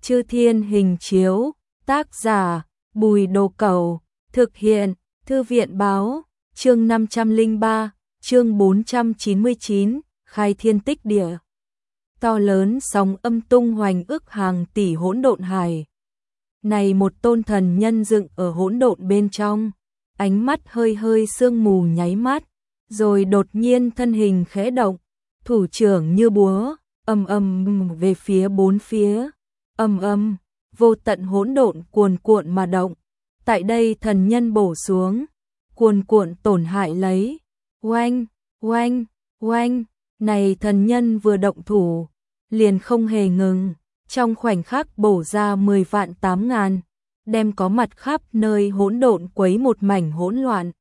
Chư Thiên Hình Chiếu, tác giả Bùi Đồ Cẩu, thực hiện Thư viện Báo, chương 503, chương 499, khai thiên tích địa. To lớn sóng âm tung hoành ức hàng tỷ hỗn độn hải. Này một tôn thần nhân dựng ở hỗn độn bên trong, ánh mắt hơi hơi sương mù nháy mắt, rồi đột nhiên thân hình khẽ động, thủ trưởng như búa, về phía bốn phía, vô tận hỗn độn cuồn cuộn mà động. Tại đây thần nhân bổ xuống, cuồn cuộn tổn hại lấy. Oanh, oanh, oanh, này thần nhân vừa động thủ, liền không hề ngừng, trong khoảnh khắc bổ ra 10 vạn 8 ngàn, đem có mặt khắp nơi hỗn độn quấy một mảnh hỗn loạn.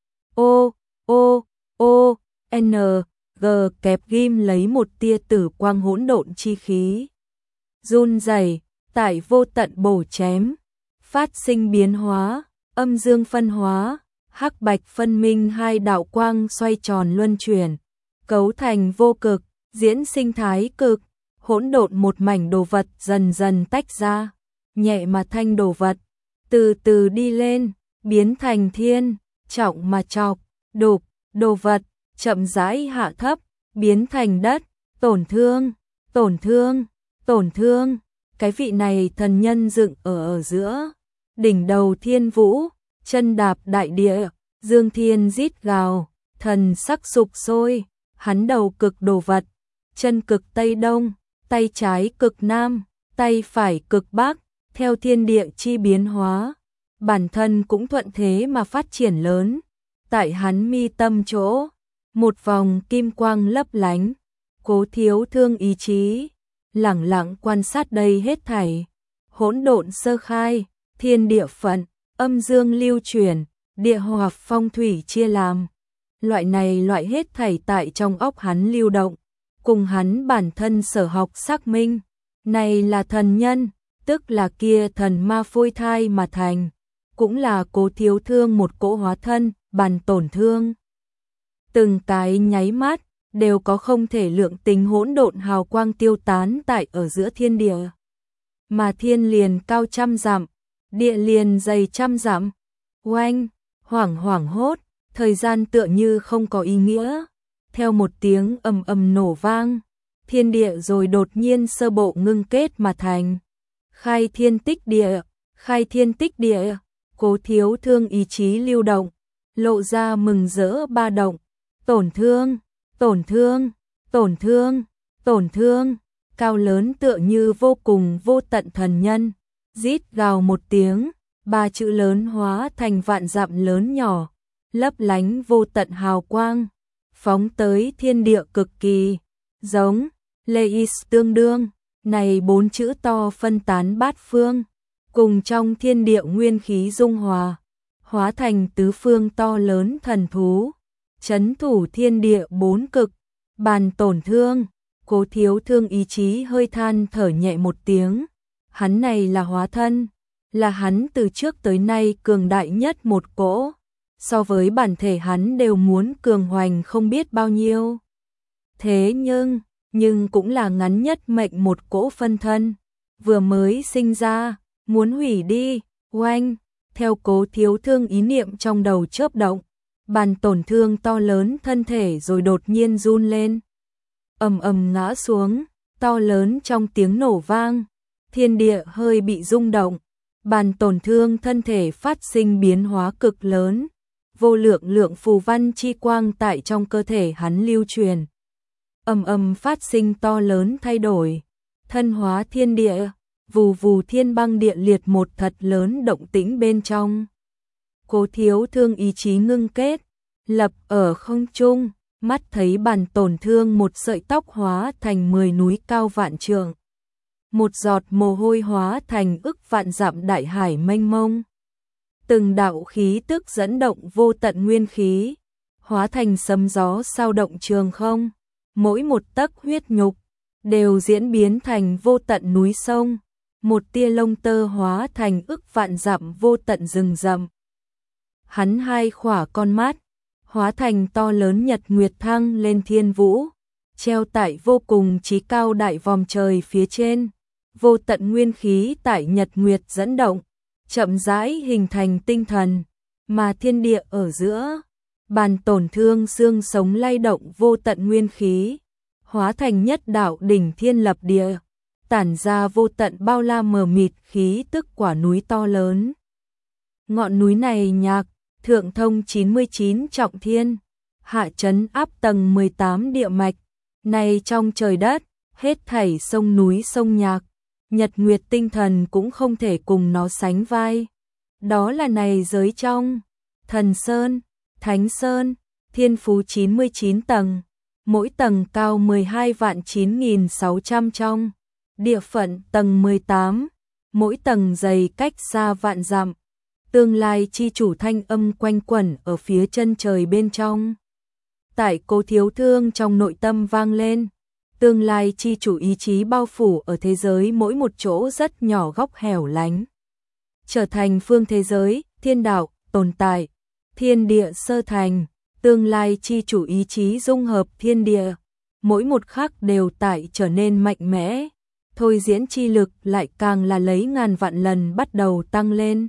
N, G kẹp ghim lấy một tia tử quang hỗn độn chi khí. Run rẩy, tại vô tận bổ chém, phát sinh biến hóa, âm dương phân hóa, hắc bạch phân minh, hai đạo quang xoay tròn luân chuyển, cấu thành vô cực, diễn sinh thái cực, hỗn độn một mảnh đồ vật dần dần tách ra, nhẹ mà thanh đồ vật, từ từ đi lên, biến thành thiên, trọng mà trọc, đục, đồ vật, chậm rãi hạ thấp, biến thành đất, tổn thương, tổn thương, tổn thương. Cái vị này thần nhân dựng ở giữa, đỉnh đầu thiên vũ, chân đạp đại địa, dương thiên rít gào, thần sắc sục sôi, hắn đầu cực đồ vật, chân cực tây đông, tay trái cực nam, tay phải cực bắc, theo thiên địa chi biến hóa, bản thân cũng thuận thế mà phát triển lớn. Tại hắn mi tâm chỗ, một vòng kim quang lấp lánh, Cố Thiếu Thương ý chí lẳng lặng quan sát đây hết thảy. Hỗn độn sơ khai, thiên địa phận, âm dương lưu chuyển, địa hòa phong thủy chia làm. Loại hết thảy tại trong óc hắn lưu động, cùng hắn bản thân sở học xác minh. Này là thần nhân, tức là kia thần ma phôi thai mà thành, cũng là Cố Thiếu Thương một cỗ hóa thân, bàn tổn thương. Từng cái nháy mắt, đều có không thể lượng tính hỗn độn hào quang tiêu tán tại ở giữa thiên địa. Mà thiên liền cao trăm dặm, địa liền dày trăm dặm. Oanh, hoảng hốt, thời gian tựa như không có ý nghĩa. Theo một tiếng nổ vang, thiên địa rồi đột nhiên sơ bộ ngưng kết mà thành. Khai thiên tích địa, khai thiên tích địa, Cố Thiếu Thương ý chí lưu động, lộ ra mừng rỡ ba động. Tổn thương, tổn thương, tổn thương, tổn thương, cao lớn tựa như vô cùng vô tận thần nhân, rít gào một tiếng, ba chữ lớn hóa thành vạn dặm lớn nhỏ, lấp lánh vô tận hào quang, phóng tới thiên địa cực kỳ, giống, Leis tương đương, này bốn chữ to phân tán bát phương, cùng trong thiên địa nguyên khí dung hòa, hóa thành tứ phương to lớn thần thú. Chấn thủ thiên địa bốn cực, bàn tổn thương. Cố Thiếu Thương ý chí hơi than thở nhẹ một tiếng. Hắn này là hóa thân, là hắn từ trước tới nay cường đại nhất một cỗ. So với bản thể hắn đều muốn cường hoành không biết bao nhiêu. Thế nhưng cũng là ngắn nhất mệnh một cỗ phân thân. Vừa mới sinh ra, muốn hủy đi, oanh, theo Cố Thiếu Thương ý niệm trong đầu chớp động. Bàn tổn thương to lớn thân thể rồi đột nhiên run lên. Ngã xuống, to lớn trong tiếng nổ vang. Thiên địa hơi bị rung động. Bàn tổn thương thân thể phát sinh biến hóa cực lớn. Vô lượng phù văn chi quang tại trong cơ thể hắn lưu truyền. Phát sinh to lớn thay đổi. Thân hóa thiên địa, vù vù thiên băng địa liệt một thật lớn động tĩnh bên trong. Cố Thiếu Thương ý chí ngưng kết, lập ở không trung, mắt thấy bàn tổn thương một sợi tóc hóa thành 10 núi cao vạn trượng. Một giọt mồ hôi hóa thành ức vạn dặm đại hải mênh mông. Từng đạo khí tức dẫn động vô tận nguyên khí, hóa thành sấm gió sao động trường không. Mỗi một tấc huyết nhục, đều diễn biến thành vô tận núi sông. Một tia lông tơ hóa thành ức vạn dặm vô tận rừng rậm. Hắn hai khỏa con mắt, hóa thành to lớn nhật nguyệt thăng lên thiên vũ, treo tại vô cùng chí cao đại vòm trời phía trên, vô tận nguyên khí tại nhật nguyệt dẫn động, chậm rãi hình thành tinh thần, mà thiên địa ở giữa, bàn tổn thương xương sống lay động vô tận nguyên khí, hóa thành nhất đạo đỉnh thiên lập địa, tản ra vô tận bao la mờ mịt khí tức quả núi to lớn. Ngọn núi này nhạc, thượng thông 99 trọng thiên, hạ trấn áp tầng 18 địa mạch, này trong trời đất, hết thảy sông núi sông nhạc, nhật nguyệt tinh thần cũng không thể cùng nó sánh vai. Đó là này giới trong, thần sơn, thánh sơn, thiên phú 99 tầng, mỗi tầng cao 12.9600 trong, địa phận tầng 18, mỗi tầng dày cách xa vạn dặm, tương lai chi chủ thanh âm quanh quẩn ở phía chân trời bên trong. Tại Cố Thiếu Thương trong nội tâm vang lên, tương lai chi chủ ý chí bao phủ ở thế giới mỗi một chỗ rất nhỏ góc hẻo lánh. Trở thành phương thế giới, thiên đạo, tồn tại, thiên địa sơ thành, tương lai chi chủ ý chí dung hợp thiên địa, mỗi một khắc đều tại trở nên mạnh mẽ, thôi diễn chi lực lại càng là lấy ngàn vạn lần bắt đầu tăng lên.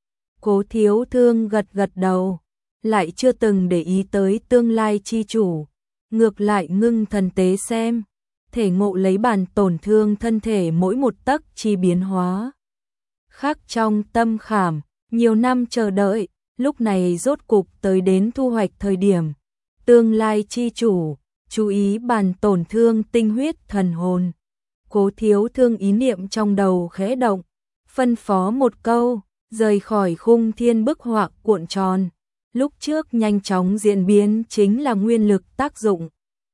Cố Thiếu Thương gật gật đầu, lại chưa từng để ý tới tương lai chi chủ, ngược lại ngưng thần tế xem, thể ngộ lấy bản tổn thương thân thể mỗi một tấc chi biến hóa. Khắc trong tâm khảm, nhiều năm chờ đợi, lúc này rốt cục tới đến thu hoạch thời điểm. Tương lai chi chủ, chú ý bản tổn thương tinh huyết thần hồn. Cố Thiếu Thương ý niệm trong đầu khẽ động, phân phó một câu, rời khỏi khung thiên bức họa cuộn tròn. Lúc trước nhanh chóng diễn biến chính là nguyên lực tác dụng.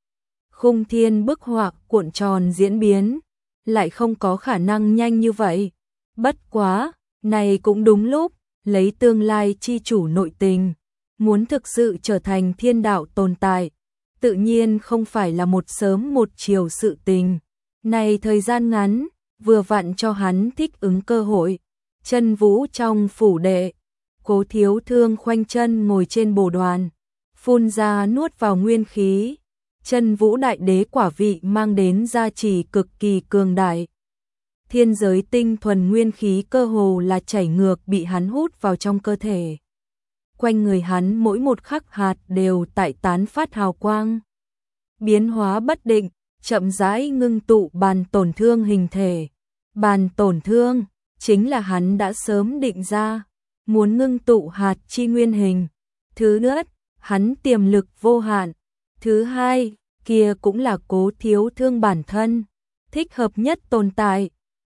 Khung thiên bức họa cuộn tròn diễn biến, lại không có khả năng nhanh như vậy. Bất quá, này cũng đúng lúc, lấy tương lai chi chủ nội tình, muốn thực sự trở thành thiên đạo tồn tại, tự nhiên không phải là một sớm một chiều sự tình. Này thời gian ngắn, vừa vặn cho hắn thích ứng cơ hội. Chân vũ trong phủ đệ, Cố Thiếu Thương khoanh chân ngồi trên bồ đoàn, phun ra nuốt vào nguyên khí. Chân vũ đại đế quả vị mang đến gia trì cực kỳ cường đại. Thiên giới tinh thuần nguyên khí cơ hồ là chảy ngược bị hắn hút vào trong cơ thể. Quanh người hắn mỗi một khắc hạt đều tại tán phát hào quang. Biến hóa bất định, chậm rãi ngưng tụ bàn tổn thương hình thể. Bàn tổn thương chính là hắn đã sớm định ra, muốn ngưng tụ hạt chi nguyên hình. Thứ nhất, hắn tiềm lực vô hạn. Thứ hai, kia cũng là Cố Thiếu Thương bản thân, thích hợp nhất tồn tại.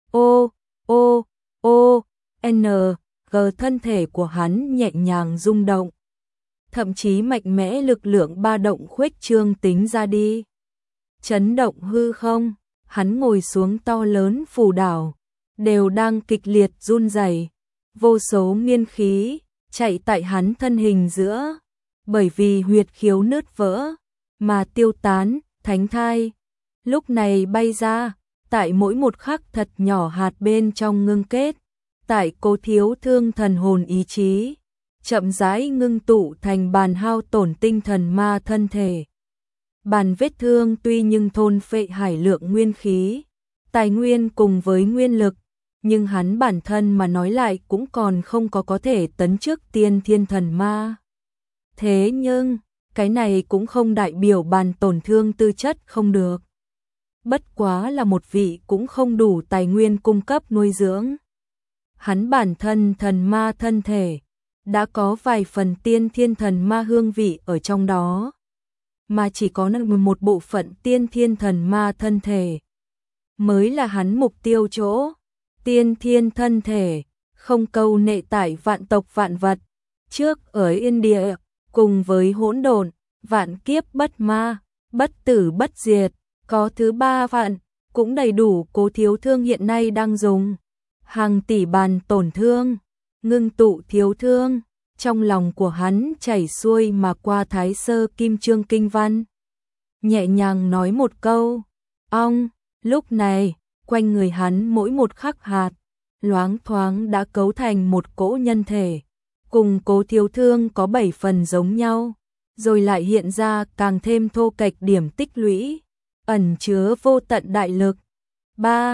G thân thể của hắn nhẹ nhàng rung động. Thậm chí mạnh mẽ lực lượng ba động khuếch trương tính ra đi. Chấn động hư không, hắn ngồi xuống to lớn phù đảo, đều đang kịch liệt run rẩy. Vô số nguyên khí chạy tại hắn thân hình giữa, bởi vì huyệt khiếu nứt vỡ mà tiêu tán, thánh thai. Lúc này bay ra, tại mỗi một khắc thật nhỏ hạt bên trong ngưng kết, tại Cố Thiếu Thương thần hồn ý chí, chậm rãi ngưng tụ thành bàn hao tổn tinh thần ma thân thể. Bàn vết thương tuy nhưng thôn phệ hải lượng nguyên khí, tài nguyên cùng với nguyên lực, nhưng hắn bản thân mà nói lại cũng còn không có thể tấn trước tiên thiên thần ma. Thế nhưng, cái này cũng không đại biểu bàn tổn thương tư chất không được. Bất quá là một vị cũng không đủ tài nguyên cung cấp nuôi dưỡng. Hắn bản thân thần ma thân thể, đã có vài phần tiên thiên thần ma hương vị ở trong đó, mà chỉ có một bộ phận tiên thiên thần ma thân thể mới là hắn mục tiêu chỗ. Tiên thiên thân thể, không câu nệ tại vạn tộc vạn vật, trước ở yên địa, cùng với hỗn độn, vạn kiếp bất ma, bất tử bất diệt, có thứ ba vạn, cũng đầy đủ Cố Thiếu Thương hiện nay đang dùng. Hàng tỷ bàn tổn thương, ngưng tụ thiếu thương, trong lòng của hắn chảy xuôi mà qua Thái Sơ Kim Chương kinh văn. Nhẹ nhàng nói một câu, ong, lúc này, quanh người hắn mỗi một khắc hạt, loáng thoáng đã cấu thành một cỗ nhân thể, cùng Cố Thiếu Thương có 7 phần giống nhau, rồi lại hiện ra càng thêm thô kệch điểm tích lũy, ẩn chứa vô tận đại lực. 3.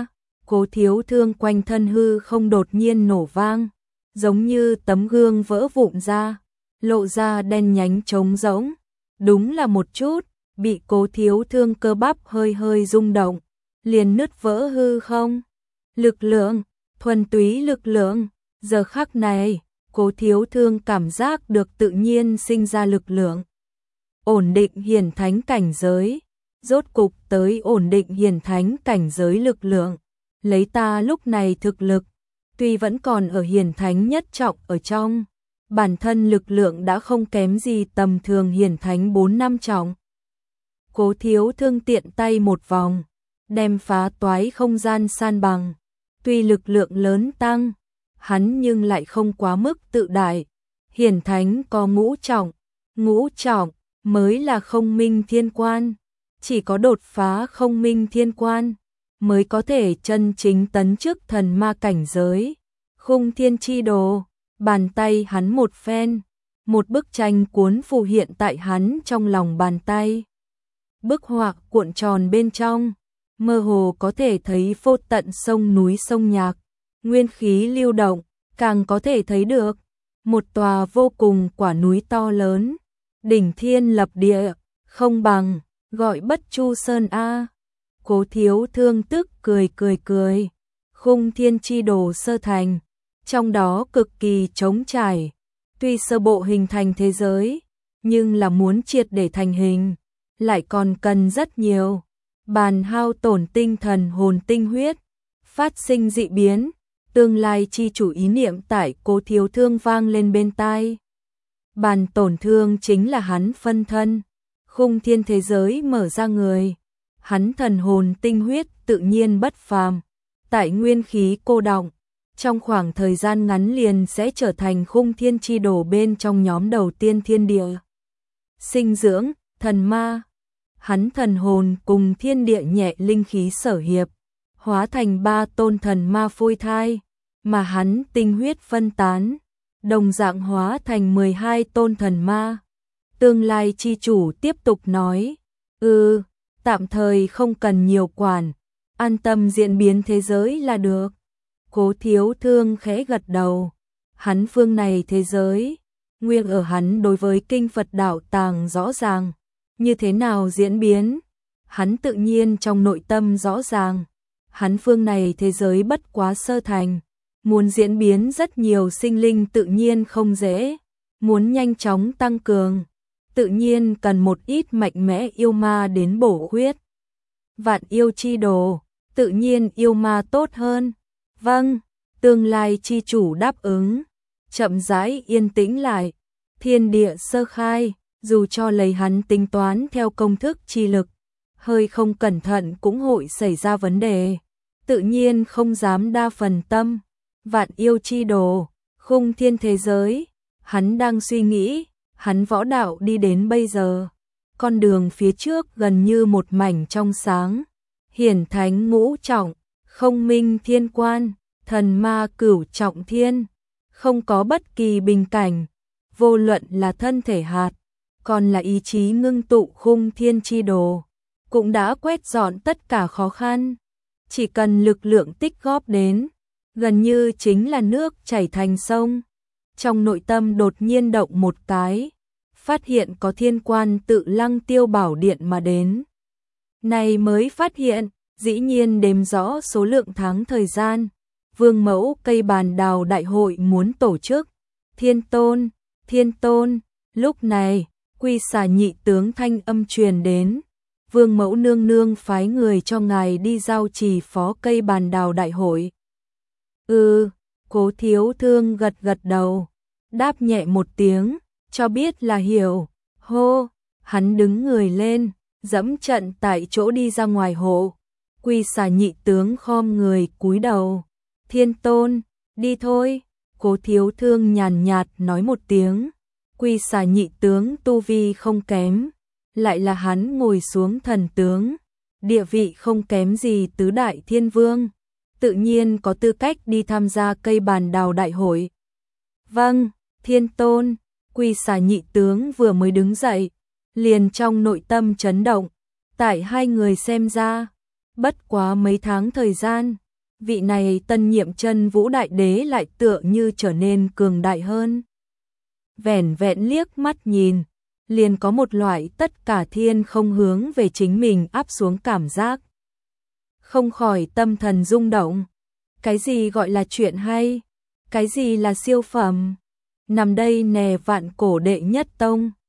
Cố Thiếu Thương quanh thân hư không đột nhiên nổ vang, giống như tấm gương vỡ vụn ra, lộ ra đen nhánh trống rỗng. Đúng là một chút, bị Cố Thiếu Thương cơ bắp hơi hơi rung động, liền nứt vỡ hư không. Lực lượng, thuần túy lực lượng, giờ khắc này, Cố Thiếu Thương cảm giác được tự nhiên sinh ra lực lượng. Ổn định hiển thánh cảnh giới, rốt cục tới ổn định hiển thánh cảnh giới lực lượng. Lấy ta lúc này thực lực, tuy vẫn còn ở hiển thánh nhất trọng ở trong, bản thân lực lượng đã không kém gì tầm thường hiển thánh 4-5 trọng. Cố Thiếu Thương tiện tay một vòng, đem phá toái không gian san bằng. Tuy lực lượng lớn tăng, hắn nhưng lại không quá mức tự đại. Hiển thánh có ngũ trọng mới là không minh thiên quan. Chỉ có đột phá không minh thiên quan mới có thể chân chính tấn chức thần ma cảnh giới. Khung thiên chi đồ, bàn tay hắn một phen, một bức tranh cuốn phù hiện tại hắn trong lòng bàn tay. Bức họa cuộn tròn bên trong, mơ hồ có thể thấy vô tận sông núi sông nhạc, nguyên khí lưu động, càng có thể thấy được một tòa vô cùng quả núi to lớn, đỉnh thiên lập địa, không bằng, gọi Bất Chu Sơn a. Cố Thiếu Thương tức cười. Khung thiên chi đồ sơ thành, trong đó cực kỳ trống trải, tuy sơ bộ hình thành thế giới, nhưng là muốn triệt để thành hình, lại còn cần rất nhiều. Bàn hao tổn tinh thần hồn tinh huyết, phát sinh dị biến, tương lai chi chủ ý niệm tại Cố Thiếu Thương vang lên bên tai. Bàn tổn thương chính là hắn phân thân, khung thiên thế giới mở ra người, hắn thần hồn tinh huyết tự nhiên bất phàm, tại nguyên khí cô đọng, trong khoảng thời gian ngắn liền sẽ trở thành khung thiên chi đồ bên trong nhóm đầu tiên thiên địa. Sinh dưỡng, thần ma, hắn thần hồn cùng thiên địa nhẹ linh khí sở hiệp, hóa thành 3 tôn thần ma phôi thai, mà hắn tinh huyết phân tán, đồng dạng hóa thành 12 tôn thần ma. Tương lai chi chủ tiếp tục nói, tạm thời không cần nhiều quản, an tâm diễn biến thế giới là được. Cố Thiếu Thương khẽ gật đầu, hắn phương này thế giới, nguyên ở hắn đối với kinh Phật đạo tàng rõ ràng, như thế nào diễn biến, hắn tự nhiên trong nội tâm rõ ràng, hắn phương này thế giới bất quá sơ thành, muốn diễn biến rất nhiều sinh linh tự nhiên không dễ, muốn nhanh chóng tăng cường, tự nhiên cần một ít mạnh mẽ yêu ma đến bổ khuyết. Vạn yêu chi đồ, tự nhiên yêu ma tốt hơn. Vâng, tương lai chi chủ đáp ứng, chậm rãi yên tĩnh lại, thiên địa sơ khai, dù cho lấy hắn tính toán theo công thức chi lực, hơi không cẩn thận cũng hội xảy ra vấn đề, tự nhiên không dám đa phần tâm. Vạn yêu chi đồ, khung thiên thế giới, hắn đang suy nghĩ, hắn võ đạo đi đến bây giờ, con đường phía trước gần như một mảnh trong sáng, hiển thánh ngũ trọng, không minh thiên quan, thần ma cửu trọng thiên, không có bất kỳ bình cảnh, vô luận là thân thể hạt, còn là ý chí ngưng tụ khung thiên chi đồ, cũng đã quét dọn tất cả khó khăn, chỉ cần lực lượng tích góp đến, gần như chính là nước chảy thành sông. Trong nội tâm đột nhiên động một cái, phát hiện có thiên quan tự Lăng Tiêu Bảo Điện mà đến. Này mới phát hiện, dĩ nhiên đếm rõ số lượng tháng thời gian, vương mẫu cây bàn đào đại hội muốn tổ chức. Thiên tôn, lúc này, Quy Xà nhị tướng thanh âm truyền đến, vương mẫu nương nương phái người cho ngài đi giao trì phó cây bàn đào đại hội. Cố Thiếu Thương gật đầu, đáp nhẹ một tiếng, cho biết là hiểu. Hô, hắn đứng người lên, dẫm trận tại chỗ đi ra ngoài hộ. Quy Xà nhị tướng khom người cúi đầu. Thiên tôn, đi thôi. Cố Thiếu Thương nhàn nhạt nói một tiếng. Quy Xà nhị tướng tu vi không kém, lại là hắn ngồi xuống thần tướng, địa vị không kém gì tứ đại thiên vương, tự nhiên có tư cách đi tham gia cây bàn đào đại hội. Vâng, thiên tôn. Quy Xà nhị tướng vừa mới đứng dậy, liền trong nội tâm chấn động, tại hai người xem ra, bất quá mấy tháng thời gian, vị này tân nhiệm Chân Vũ Đại Đế lại tựa như trở nên cường đại hơn. Vẻn vẹn liếc mắt nhìn, liền có một loại tất cả thiên không hướng về chính mình áp xuống cảm giác. Không khỏi tâm thần rung động. Cái gì gọi là chuyện hay? Cái gì là siêu phẩm? Nằm đây nè vạn cổ đệ nhất tông.